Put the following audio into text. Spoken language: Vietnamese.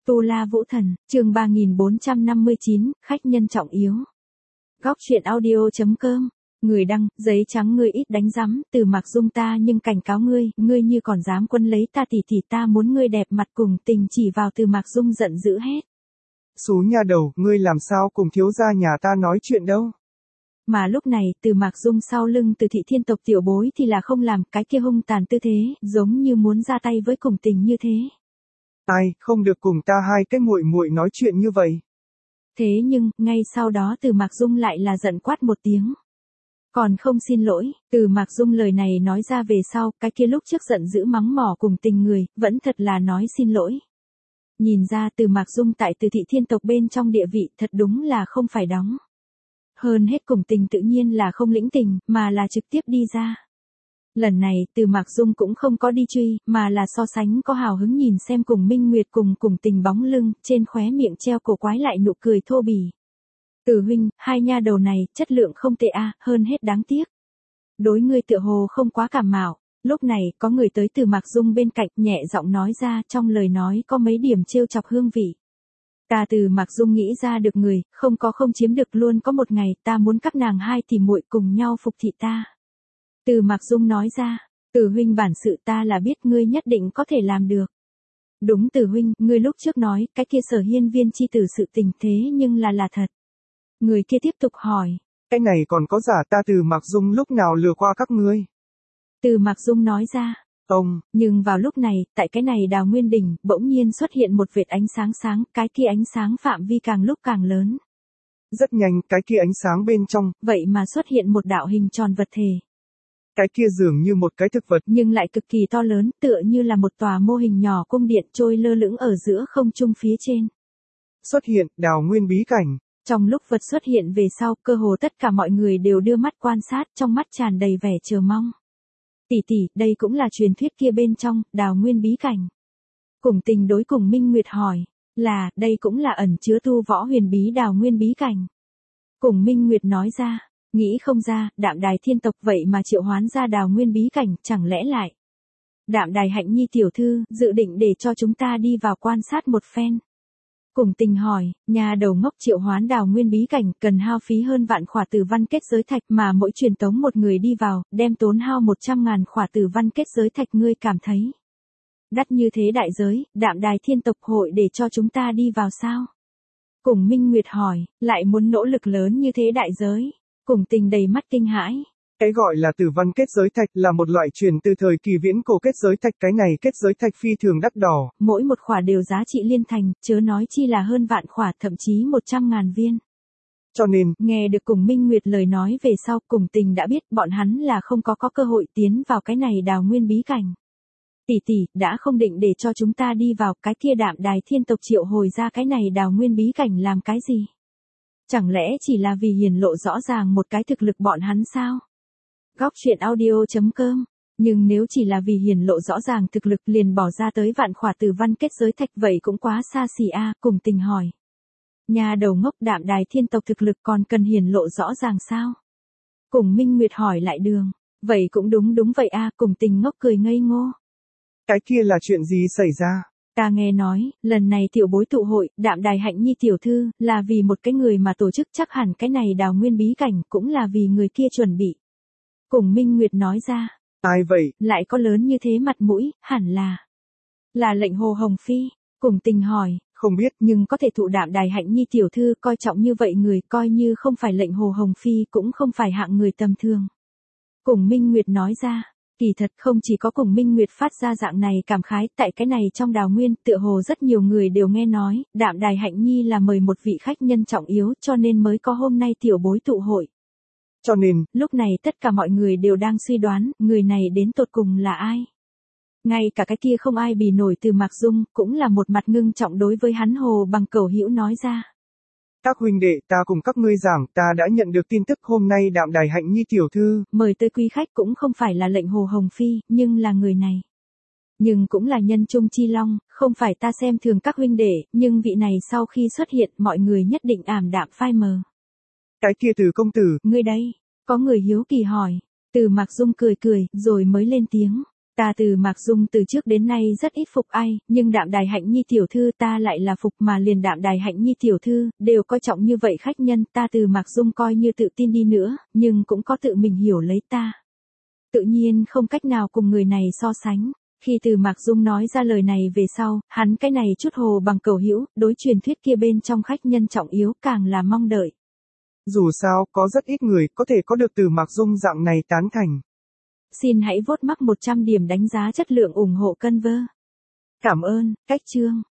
Tu La Vũ Thần, chương 3459, khách nhân trọng yếu. Góc truyện audio.com. Người đăng, giấy trắng ngươi ít đánh rắm, Từ Mạc Dung ta nhưng cảnh cáo ngươi, ngươi như còn dám quân lấy ta thì ta muốn ngươi đẹp mặt cùng tình chỉ vào Từ Mạc Dung giận dữ hét. Xú nha đầu, ngươi làm sao cùng thiếu gia nhà ta nói chuyện đâu. Mà lúc này, Từ Mạc Dung sau lưng Từ thị thiên tộc tiểu bối thì là không làm cái kia hung tàn tư thế, giống như muốn ra tay với cùng tình như thế. Ai, không được cùng ta hai cái muội muội nói chuyện như vậy. Thế nhưng, ngay sau đó Từ Mạc Dung lại là giận quát một tiếng. Còn không xin lỗi, Từ Mạc Dung lời này nói ra về sau, cái kia lúc trước giận dữ mắng mỏ cùng tình người, vẫn thật là nói xin lỗi. Nhìn ra Từ Mạc Dung tại Từ thị thiên tộc bên trong địa vị thật đúng là không phải đóng. Hơn hết cùng tình tự nhiên là không lĩnh tình, mà là trực tiếp đi ra. Lần này Từ Mạc Dung cũng không có đi truy, mà là so sánh có hào hứng nhìn xem cùng Minh Nguyệt cùng tình bóng lưng, trên khóe miệng treo cổ quái lại nụ cười thô bỉ. Từ huynh, hai nha đầu này, chất lượng không tệ a, hơn hết đáng tiếc. Đối ngươi tựa hồ không quá cảm mạo. Lúc này, có người tới Từ Mạc Dung bên cạnh, nhẹ giọng nói ra, trong lời nói có mấy điểm trêu chọc hương vị. Ta Từ Mạc Dung nghĩ ra được người, không chiếm được luôn có một ngày, ta muốn các nàng hai tỷ muội cùng nhau phục thị ta. Từ Mạc Dung nói ra, Từ huynh bản sự ta là biết ngươi nhất định có thể làm được. Đúng Từ huynh, ngươi lúc trước nói, cái kia Sở Hiên Viên chi tử sự tình thế nhưng là thật. Người kia tiếp tục hỏi. Cái này còn có giả ta Từ Mạc Dung lúc nào lừa qua các ngươi? Từ Mạc Dung nói ra. Nhưng vào lúc này, tại cái này Đào Nguyên Đỉnh, bỗng nhiên xuất hiện một vệt ánh sáng sáng, cái kia ánh sáng phạm vi càng lúc càng lớn. Rất nhanh, cái kia ánh sáng bên trong, vậy mà xuất hiện một đạo hình tròn vật thể. Cái kia dường như một cái thực vật, nhưng lại cực kỳ to lớn, tựa như là một tòa mô hình nhỏ cung điện trôi lơ lửng ở giữa không trung phía trên. Xuất hiện, Đào Nguyên bí cảnh. Trong lúc vật xuất hiện về sau, cơ hồ tất cả mọi người đều đưa mắt quan sát, trong mắt tràn đầy vẻ chờ mong. Tỷ, đây cũng là truyền thuyết kia bên trong, Đào Nguyên bí cảnh. Cùng tình đối cùng Minh Nguyệt hỏi, là, đây cũng là ẩn chứa tu võ huyền bí Đào Nguyên bí cảnh. Cùng Minh Nguyệt nói ra, nghĩ không ra, Đạm Đài thiên tộc vậy mà triệu hoán ra Đào Nguyên bí cảnh, chẳng lẽ lại. Đạm Đài Hạnh Nhi tiểu thư, dự định để cho chúng ta đi vào quan sát một phen. Cùng tình hỏi, nhà đầu ngốc triệu hoán Đào Nguyên bí cảnh cần hao phí hơn vạn khỏa tử văn kết giới thạch mà mỗi truyền tống một người đi vào, đem tốn hao 100.000 khỏa tử văn kết giới thạch ngươi cảm thấy. Đắt như thế đại giới, Đạm Đài thiên tộc hội để cho chúng ta đi vào sao? Cùng Minh Nguyệt hỏi, lại muốn nỗ lực lớn như thế đại giới. Cùng tình đầy mắt kinh hãi. Cái gọi là tử văn kết giới thạch là một loại truyền từ thời kỳ viễn cổ kết giới thạch, cái này kết giới thạch phi thường đắt đỏ. Mỗi một khỏa đều giá trị liên thành, chớ nói chi là hơn vạn khỏa, thậm chí 100.000 viên. Cho nên, nghe được cùng Minh Nguyệt lời nói về sau, cùng tình đã biết bọn hắn là không có cơ hội tiến vào cái này Đào Nguyên bí cảnh. Tỷ, đã không định để cho chúng ta đi vào, cái kia Đạm Đài thiên tộc triệu hồi ra cái này Đào Nguyên bí cảnh làm cái gì? Chẳng lẽ chỉ là vì hiển lộ rõ ràng một cái thực lực bọn hắn sao? Góc truyện audio.com. Nhưng nếu chỉ là vì hiển lộ rõ ràng thực lực liền bỏ ra tới vạn khỏa tử văn kết giới thạch vậy cũng quá xa xỉ a. Cùng tình hỏi. Nhà đầu ngốc Đạm Đài thiên tộc thực lực còn cần hiển lộ rõ ràng sao? Cùng Minh Nguyệt hỏi lại đường. Vậy cũng đúng vậy a. Cùng tình ngốc cười ngây ngô. Cái kia là chuyện gì xảy ra? Ta nghe nói, lần này tiểu bối tụ hội, Đạm Đài Hạnh Nhi tiểu thư, là vì một cái người mà tổ chức, chắc hẳn cái này Đào Nguyên bí cảnh, cũng là vì người kia chuẩn bị. Cùng Minh Nguyệt nói ra. Ai vậy? Lại có lớn như thế mặt mũi, hẳn là lệnh Hồ Hồng Phi. Cùng tình hỏi. Không biết, nhưng có thể thụ Đạm Đài Hạnh Nhi tiểu thư coi trọng như vậy người, coi như không phải lệnh Hồ Hồng Phi cũng không phải hạng người tầm thường. Cùng Minh Nguyệt nói ra. Kỳ thật không chỉ có cùng Minh Nguyệt phát ra dạng này cảm khái, tại cái này trong Đào Nguyên, tựa hồ rất nhiều người đều nghe nói, Đạm Đài Hạnh Nhi là mời một vị khách nhân trọng yếu, cho nên mới có hôm nay tiểu bối tụ hội. Cho nên, lúc này tất cả mọi người đều đang suy đoán, người này đến tột cùng là ai? Ngay cả cái kia không ai bì nổi Từ Mạc Dung, cũng là một mặt ngưng trọng đối với hắn Hồ Bằng Cẩu Hữu nói ra. Các huynh đệ, ta cùng các ngươi giảng, ta đã nhận được tin tức hôm nay Đạm Đài Hạnh Nhi tiểu thư mời tới quý khách cũng không phải là lệnh Hồ Hồng Phi, nhưng là người này. Nhưng cũng là nhân trung chi long, không phải ta xem thường các huynh đệ, nhưng vị này sau khi xuất hiện mọi người nhất định ảm đạm phai mờ. Cái kia Từ công tử, ngươi đây, có người hiếu kỳ hỏi. Từ Mạc Dung cười, rồi mới lên tiếng. Ta Từ Mạc Dung từ trước đến nay rất ít phục ai, nhưng Đạm Đài Hạnh Nhi tiểu thư ta lại là phục, mà liền Đạm Đài Hạnh Nhi tiểu thư đều coi trọng như vậy khách nhân, ta Từ Mạc Dung coi như tự tin đi nữa, nhưng cũng có tự mình hiểu lấy ta. Tự nhiên không cách nào cùng người này so sánh. Khi Từ Mạc Dung nói ra lời này về sau, hắn cái này chút hồ bằng cầu hữu, đối truyền thuyết kia bên trong khách nhân trọng yếu càng là mong đợi. Dù sao, có rất ít người có thể có được Từ Mạc Dung dạng này tán thành. Xin hãy vote mắc 100 điểm đánh giá chất lượng ủng hộ Conver. Cảm ơn, cách chương.